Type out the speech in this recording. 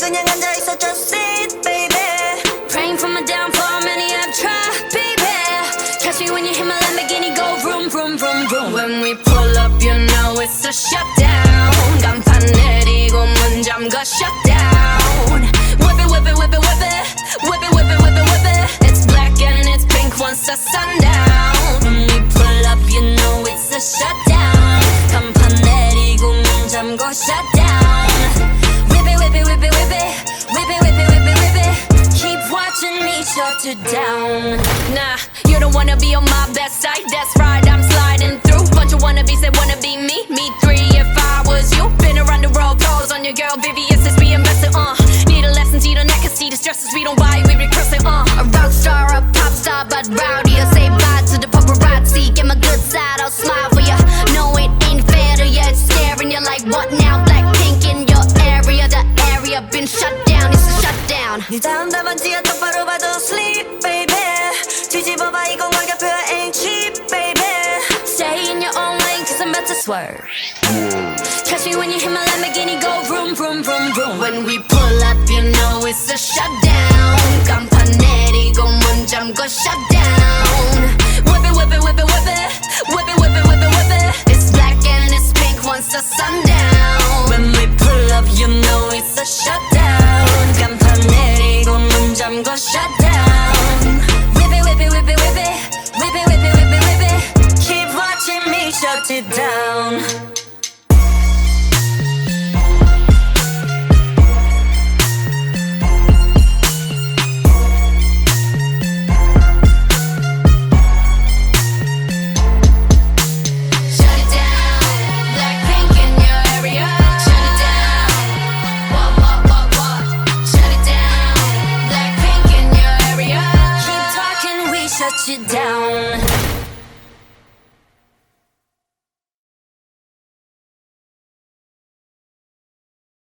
그냥 앉아있어 just sit baby. Praying for my downfall, many have tried, baby. Catch me when you hit my Lamborghini, go vroom, vroom, vroom, vroom. When we pull up, you know it's a shutdown. 간판 내리고 문 잠가 shutdown. Whip it, whip it, whip it, whip it. Whip it, whip it, whip it, whip it. It's black and it's pink once the sundown. When we pull up, you know it's a shutdown. 간판 내리고 문 잠가 shutdown. Whip it, whip it, whip it, whip it. Whip it, whip it, whip it, whip it. Keep watching me shut it down. Nah, you don't wanna be on my best side. That's right, I'm sliding through. Bunch of wannabes that wanna be me. Me three if I was you. Been around the world, pose on your girl, VVS is being invested, Need a lesson, see the neck, can see the stresses. We don't buy, we recurse it, A rock star, a pop star, but rowdy. I say bye to the paparazzi. Get my good side, I'll smile for ya. No, it ain't fair to ya. It's scaring you like what now? Blackpink in your area. The area been shut down, it's a shutdown. 네 다음 답안지야 똑바로 봐도 sleep baby. 뒤집어봐 이건 가격표야 ain't cheap baby. Stay in your own lane, cause I'm about to swerve. Catch me when you hit my Lamborghini, go vroom, vroom, vroom, vroom. When we pull up, you know it's a shutdown. 간판 내리고 문 잠궈 shutdown. Whip it, whip it, whip it, whip it. Whip it, whip it, whip it, whip it. It's black and it's pink once the sundown. When we pull up, you know it's a shutdown. 간판 내리고 문 잠궈 shutdown.